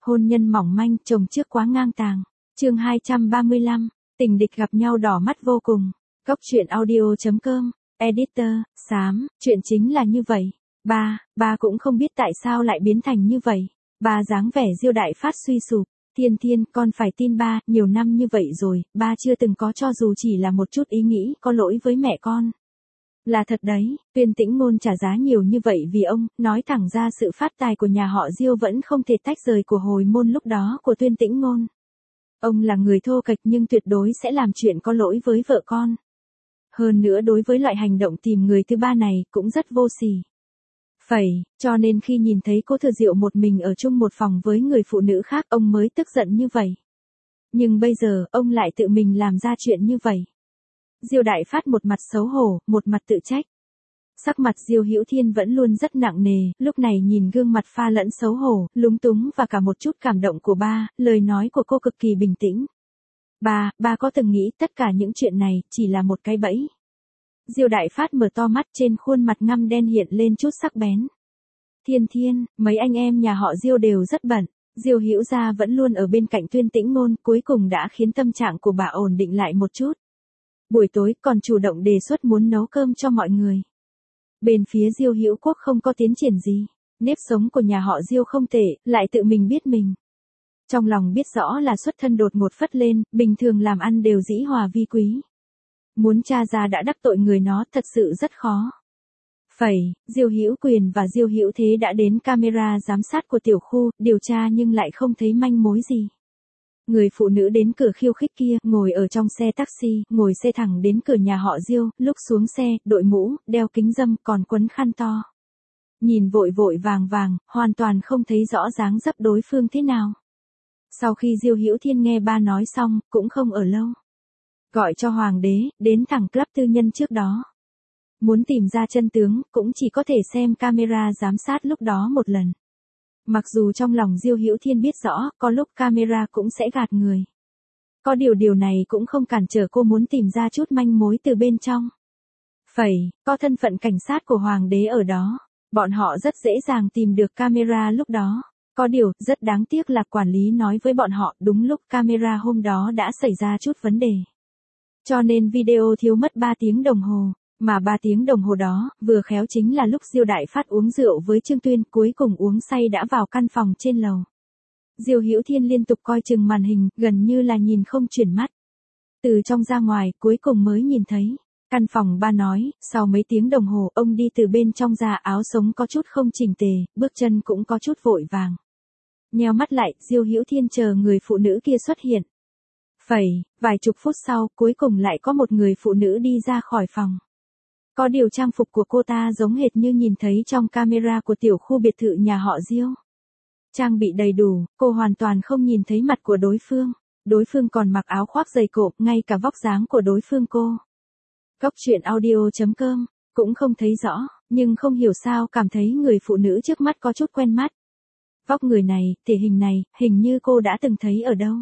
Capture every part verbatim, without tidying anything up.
Hôn nhân mỏng manh, chồng trước quá ngang tàng. Chương hai trăm ba mươi lăm, tình địch gặp nhau đỏ mắt vô cùng. Góc truyện audio chấm com, editor, xám, chuyện chính là như vậy. Ba, ba cũng không biết tại sao lại biến thành như vậy. Ba dáng vẻ Diêu Đại Phát suy sụp. Thiên Thiên, con phải tin ba, nhiều năm như vậy rồi, ba chưa từng có cho dù chỉ là một chút ý nghĩ có lỗi với mẹ con. Là thật đấy, Tuyên Tĩnh Ngôn trả giá nhiều như vậy vì ông, nói thẳng ra sự phát tài của nhà họ Diêu vẫn không thể tách rời của hồi môn lúc đó của Tuyên Tĩnh Ngôn. Ông là người thô kệch nhưng tuyệt đối sẽ làm chuyện có lỗi với vợ con. Hơn nữa đối với loại hành động tìm người thứ ba này cũng rất vô sỉ. Phẩy, cho nên khi nhìn thấy cô Thừa Diệu một mình ở chung một phòng với người phụ nữ khác ông mới tức giận như vậy. Nhưng bây giờ ông lại tự mình làm ra chuyện như vậy. Diêu Đại Phát một mặt xấu hổ, một mặt tự trách. Sắc mặt Diêu Hữu Thiên vẫn luôn rất nặng nề, lúc này nhìn gương mặt pha lẫn xấu hổ, lúng túng và cả một chút cảm động của ba, lời nói của cô cực kỳ bình tĩnh. Ba, ba có từng nghĩ tất cả những chuyện này chỉ là một cái bẫy. Diêu Đại Phát mở to mắt, trên khuôn mặt ngăm đen hiện lên chút sắc bén. Thiên Thiên, mấy anh em nhà họ Diêu đều rất bận. Diêu Hữu gia vẫn luôn ở bên cạnh Tuyên Tĩnh Ngôn, cuối cùng đã khiến tâm trạng của bà ổn định lại một chút. Buổi tối còn chủ động đề xuất muốn nấu cơm cho mọi người. Bên phía Diêu Hữu Quốc không có tiến triển gì, nếp sống của nhà họ Diêu không tệ, lại tự mình biết mình. Trong lòng biết rõ là xuất thân đột ngột phất lên, bình thường làm ăn đều dĩ hòa vi quý. Muốn tra ra đã đắc tội người nó thật sự rất khó. Phẩy, Diêu Hữu Quyền và Diêu Hữu Thế đã đến camera giám sát của tiểu khu, điều tra nhưng lại không thấy manh mối gì. Người phụ nữ đến cửa khiêu khích kia, ngồi ở trong xe taxi, ngồi xe thẳng đến cửa nhà họ Diêu, lúc xuống xe, đội mũ, đeo kính râm, còn quấn khăn to. Nhìn vội vội vàng vàng, hoàn toàn không thấy rõ dáng dấp đối phương thế nào. Sau khi Diêu Hữu Thiên nghe ba nói xong, cũng không ở lâu. Gọi cho Hoàng đế, đến thẳng club tư nhân trước đó. Muốn tìm ra chân tướng, cũng chỉ có thể xem camera giám sát lúc đó một lần. Mặc dù trong lòng Diêu Hữu Thiên biết rõ, có lúc camera cũng sẽ gạt người. Có điều điều này cũng không cản trở cô muốn tìm ra chút manh mối từ bên trong. Phẩy, có thân phận cảnh sát của Hoàng đế ở đó. Bọn họ rất dễ dàng tìm được camera lúc đó. Có điều, rất đáng tiếc là quản lý nói với bọn họ đúng lúc camera hôm đó đã xảy ra chút vấn đề. Cho nên video thiếu mất ba tiếng đồng hồ. Mà ba tiếng đồng hồ đó, vừa khéo chính là lúc Diêu Đại Phát uống rượu với Trương Tuyên, cuối cùng uống say đã vào căn phòng trên lầu. Diêu Hữu Thiên liên tục coi chừng màn hình, gần như là nhìn không chuyển mắt. Từ trong ra ngoài, cuối cùng mới nhìn thấy. Căn phòng ba nói, sau mấy tiếng đồng hồ, ông đi từ bên trong ra, áo sống có chút không chỉnh tề, bước chân cũng có chút vội vàng. Nheo mắt lại, Diêu Hữu Thiên chờ người phụ nữ kia xuất hiện. Phẩy, vài chục phút sau, cuối cùng lại có một người phụ nữ đi ra khỏi phòng. Có điều trang phục của cô ta giống hệt như nhìn thấy trong camera của tiểu khu biệt thự nhà họ Diêu. Trang bị đầy đủ, cô hoàn toàn không nhìn thấy mặt của đối phương. Đối phương còn mặc áo khoác dày cộp, ngay cả vóc dáng của đối phương cô. Góc truyện audio chấm com, cũng không thấy rõ, nhưng không hiểu sao cảm thấy người phụ nữ trước mắt có chút quen mắt. Vóc người này, thể hình này, hình như cô đã từng thấy ở đâu.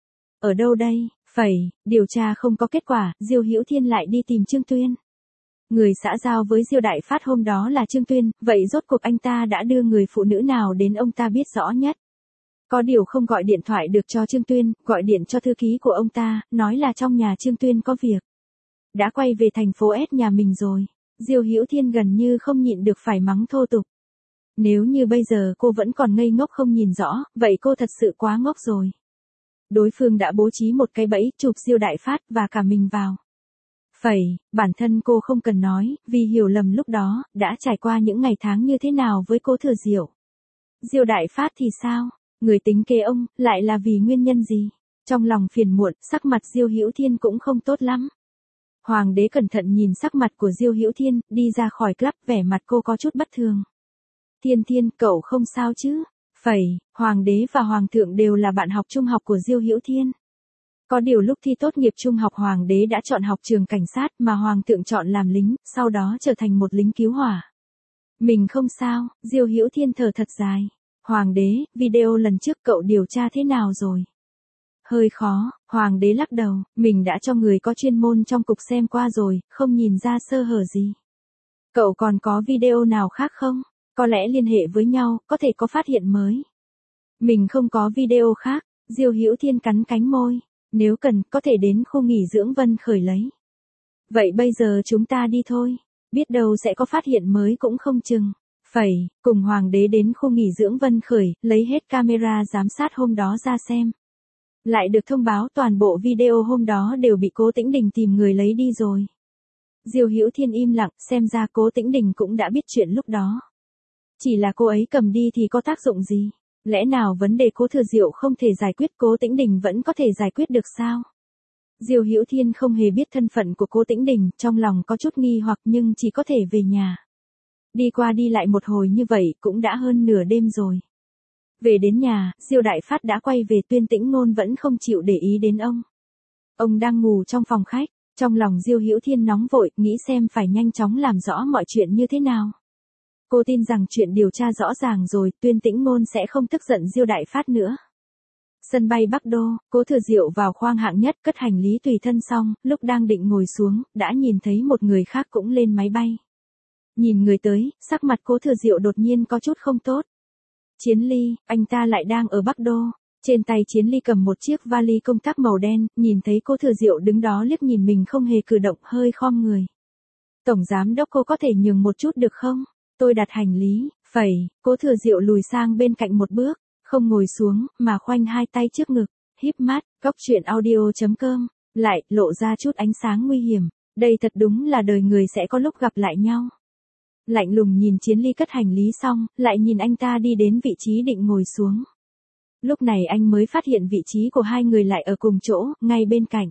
Ở đâu đây? Phẩy, điều tra không có kết quả, Diêu Hữu Thiên lại đi tìm Trương Tuyên. Người xã giao với Diêu Đại Phát hôm đó là Trương Tuyên, vậy rốt cuộc anh ta đã đưa người phụ nữ nào đến ông ta biết rõ nhất. Có điều không gọi điện thoại được cho Trương Tuyên, gọi điện cho thư ký của ông ta, nói là trong nhà Trương Tuyên có việc. Đã quay về thành phố S nhà mình rồi. Diêu Hữu Thiên gần như không nhịn được phải mắng thô tục. Nếu như bây giờ cô vẫn còn ngây ngốc không nhìn rõ, vậy cô thật sự quá ngốc rồi. Đối phương đã bố trí một cái bẫy, chụp Diêu Đại Phát và cả mình vào. Phẩy, bản thân cô không cần nói, vì hiểu lầm lúc đó, đã trải qua những ngày tháng như thế nào với cô Thừa Diệu. Diêu Đại Phát thì sao? Người tính kế ông, lại là vì nguyên nhân gì? Trong lòng phiền muộn, sắc mặt Diêu Hữu Thiên cũng không tốt lắm. Hoàng đế cẩn thận nhìn sắc mặt của Diêu Hữu Thiên, đi ra khỏi club, vẻ mặt cô có chút bất thường. Thiên Thiên, cậu không sao chứ? Phẩy, Hoàng đế và Hoàng thượng đều là bạn học trung học của Diêu Hữu Thiên. Có điều lúc thi tốt nghiệp trung học Hoàng đế đã chọn học trường cảnh sát mà Hoàng thượng chọn làm lính, sau đó trở thành một lính cứu hỏa. Mình không sao, Diêu Hữu Thiên thở thật dài. Hoàng đế, video lần trước cậu điều tra thế nào rồi? Hơi khó, Hoàng đế lắc đầu, mình đã cho người có chuyên môn trong cục xem qua rồi, không nhìn ra sơ hở gì. Cậu còn có video nào khác không? Có lẽ liên hệ với nhau, có thể có phát hiện mới. Mình không có video khác, Diêu Hữu Thiên cắn cánh môi, nếu cần, có thể đến khu nghỉ dưỡng Vân Khởi lấy. Vậy bây giờ chúng ta đi thôi, biết đâu sẽ có phát hiện mới cũng không chừng. Phẩy, cùng hoàng đế đến khu nghỉ dưỡng Vân Khởi, lấy hết camera giám sát hôm đó ra xem. Lại được thông báo toàn bộ video hôm đó đều bị Cố Tĩnh Đình tìm người lấy đi rồi. Diêu Hữu Thiên im lặng, xem ra Cố Tĩnh Đình cũng đã biết chuyện lúc đó. Chỉ là cô ấy cầm đi thì có tác dụng gì? Lẽ nào vấn đề Cố Thừa Diệu không thể giải quyết Cố Tĩnh Đình vẫn có thể giải quyết được sao? Diêu Hữu Thiên không hề biết thân phận của Cố Tĩnh Đình, trong lòng có chút nghi hoặc nhưng chỉ có thể về nhà. Đi qua đi lại một hồi như vậy cũng đã hơn nửa đêm rồi. Về đến nhà, Diêu Đại Phát đã quay về, Tuyên Tĩnh Ngôn vẫn không chịu để ý đến ông. Ông đang ngủ trong phòng khách, trong lòng Diêu Hữu Thiên nóng vội, nghĩ xem phải nhanh chóng làm rõ mọi chuyện như thế nào. Cô tin rằng chuyện điều tra rõ ràng rồi, Tuyên Tĩnh Ngôn sẽ không tức giận Diêu Đại Phát nữa. Sân bay Bắc Đô, Cố Thừa Diệu vào khoang hạng nhất cất hành lý tùy thân xong, lúc đang định ngồi xuống, đã nhìn thấy một người khác cũng lên máy bay. Nhìn người tới, sắc mặt Cố Thừa Diệu đột nhiên có chút không tốt. Chiến Ly, anh ta lại đang ở Bắc Đô. Trên tay Chiến Ly cầm một chiếc vali công tác màu đen, nhìn thấy Cố Thừa Diệu đứng đó liếc nhìn mình không hề cử động, hơi khom người. Tổng giám đốc, cô có thể nhường một chút được không? Tôi đặt hành lý, phẩy, Cố Thừa Diệu lùi sang bên cạnh một bước, không ngồi xuống, mà khoanh hai tay trước ngực, híp mắt, góc truyện audio chấm com, lại, lộ ra chút ánh sáng nguy hiểm. Đây thật đúng là đời người sẽ có lúc gặp lại nhau. Lạnh lùng nhìn Chiến Ly cất hành lý xong, lại nhìn anh ta đi đến vị trí định ngồi xuống. Lúc này anh mới phát hiện vị trí của hai người lại ở cùng chỗ, ngay bên cạnh.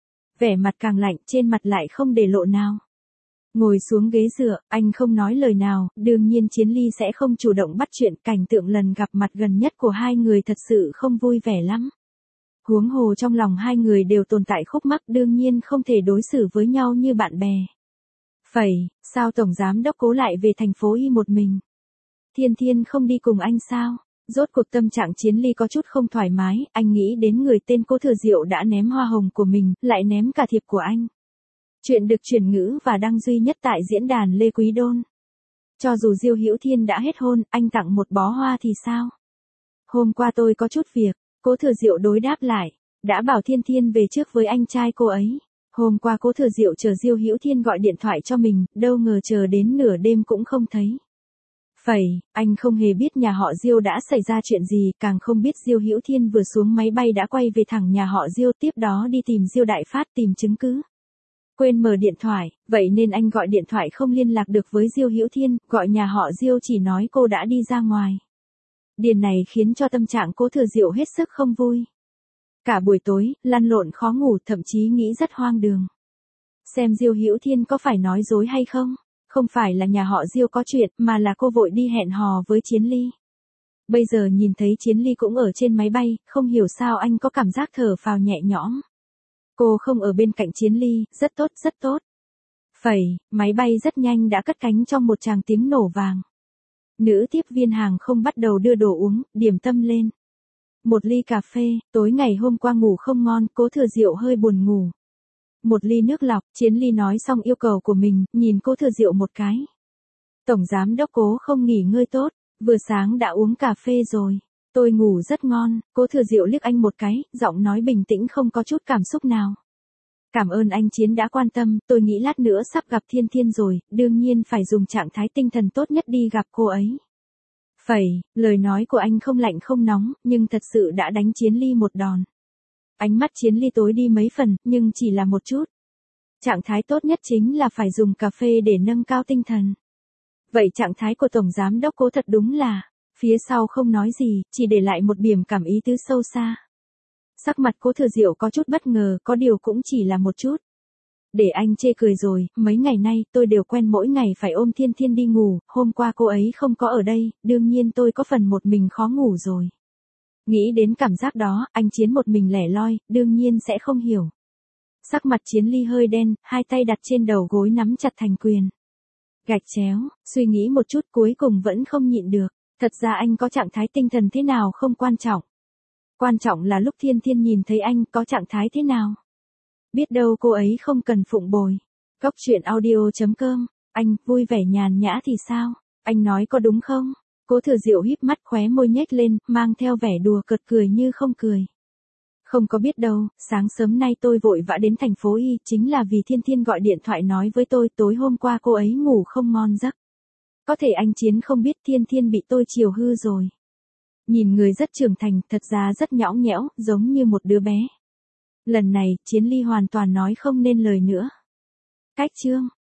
Vẻ mặt càng lạnh, trên mặt lại không để lộ nào. Ngồi xuống ghế dựa, anh không nói lời nào, đương nhiên Chiến Ly sẽ không chủ động bắt chuyện, cảnh tượng lần gặp mặt gần nhất của hai người thật sự không vui vẻ lắm. Huống hồ trong lòng hai người đều tồn tại khúc mắc, đương nhiên không thể đối xử với nhau như bạn bè. Phẩy, sao Tổng Giám Đốc Cố lại về thành phố Y một mình? Thiên Thiên không đi cùng anh sao? Rốt cuộc tâm trạng Chiến Ly có chút không thoải mái, anh nghĩ đến người tên Cố Thừa Diệu đã ném hoa hồng của mình, lại ném cả thiệp của anh. Chuyện được chuyển ngữ và đăng duy nhất tại diễn đàn Lê Quý Đôn. Cho dù Diêu Hữu Thiên đã hết hôn, anh tặng một bó hoa thì sao? Hôm qua tôi có chút việc, Cố Thừa Diệu đối đáp lại, đã bảo Thiên Thiên về trước với anh trai cô ấy. Hôm qua Cố Thừa Diệu chờ Diêu Hữu Thiên gọi điện thoại cho mình, đâu ngờ chờ đến nửa đêm cũng không thấy. Phẩy, anh không hề biết nhà họ Diêu đã xảy ra chuyện gì, càng không biết Diêu Hữu Thiên vừa xuống máy bay đã quay về thẳng nhà họ Diêu, tiếp đó đi tìm Diêu Đại Phát tìm chứng cứ. Quên mở điện thoại, vậy nên anh gọi điện thoại không liên lạc được với Diêu Hữu Thiên, gọi nhà họ Diêu chỉ nói cô đã đi ra ngoài. Điều này khiến cho tâm trạng Cố Thừa Diệu hết sức không vui. Cả buổi tối, lăn lộn khó ngủ, thậm chí nghĩ rất hoang đường. Xem Diêu Hữu Thiên có phải nói dối hay không? Không phải là nhà họ Diêu có chuyện, mà là cô vội đi hẹn hò với Chiến Ly. Bây giờ nhìn thấy Chiến Ly cũng ở trên máy bay, không hiểu sao anh có cảm giác thở phào nhẹ nhõm. Cô không ở bên cạnh Chiến Ly, rất tốt, rất tốt. Phẩy, máy bay rất nhanh đã cất cánh trong một tràng tiếng nổ vàng. Nữ tiếp viên hàng không bắt đầu đưa đồ uống, điểm tâm lên. Một ly cà phê, tối ngày hôm qua ngủ không ngon, Cố Thừa Diệu hơi buồn ngủ. Một ly nước lọc, Chiến Ly nói xong yêu cầu của mình, nhìn Cố Thừa Diệu một cái. Tổng Giám Đốc Cố không nghỉ ngơi tốt, vừa sáng đã uống cà phê rồi. Tôi ngủ rất ngon, Cố Thừa Diệu liếc anh một cái, giọng nói bình tĩnh không có chút cảm xúc nào. Cảm ơn anh Chiến đã quan tâm, tôi nghĩ lát nữa sắp gặp Thiên Thiên rồi, đương nhiên phải dùng trạng thái tinh thần tốt nhất đi gặp cô ấy. Phẩy, lời nói của anh không lạnh không nóng, nhưng thật sự đã đánh Chiến Ly một đòn. Ánh mắt Chiến Ly tối đi mấy phần, nhưng chỉ là một chút. Trạng thái tốt nhất chính là phải dùng cà phê để nâng cao tinh thần. Vậy trạng thái của Tổng Giám Đốc Cố thật đúng là, phía sau không nói gì, chỉ để lại một biểm cảm ý tứ sâu xa. Sắc mặt Cố Thừa Diệu có chút bất ngờ, có điều cũng chỉ là một chút. Để anh chê cười rồi, mấy ngày nay tôi đều quen mỗi ngày phải ôm Thiên Thiên đi ngủ, hôm qua cô ấy không có ở đây, đương nhiên tôi có phần một mình khó ngủ rồi. Nghĩ đến cảm giác đó, anh Chiến một mình lẻ loi, đương nhiên sẽ không hiểu. Sắc mặt Chiến Ly hơi đen, hai tay đặt trên đầu gối nắm chặt thành quyền. Gạch chéo, suy nghĩ một chút cuối cùng vẫn không nhịn được, thật ra anh có trạng thái tinh thần thế nào không quan trọng. Quan trọng là lúc Thiên Thiên nhìn thấy anh có trạng thái thế nào. Biết đâu cô ấy không cần phụng bồi. Góc truyện audio chấm com, anh vui vẻ nhàn nhã thì sao? Anh nói có đúng không? Cố Thừa Diệu híp mắt khóe môi nhếch lên, mang theo vẻ đùa cợt cười như không cười. Không có biết đâu, sáng sớm nay tôi vội vã đến thành phố Y chính là vì Thiên Thiên gọi điện thoại nói với tôi tối hôm qua cô ấy ngủ không ngon giấc. Có thể anh Chiến không biết Thiên Thiên bị tôi chiều hư rồi. Nhìn người rất trưởng thành, thật ra rất nhõng nhẽo, giống như một đứa bé. Lần này, Chiến Ly hoàn toàn nói không nên lời nữa. Cách chương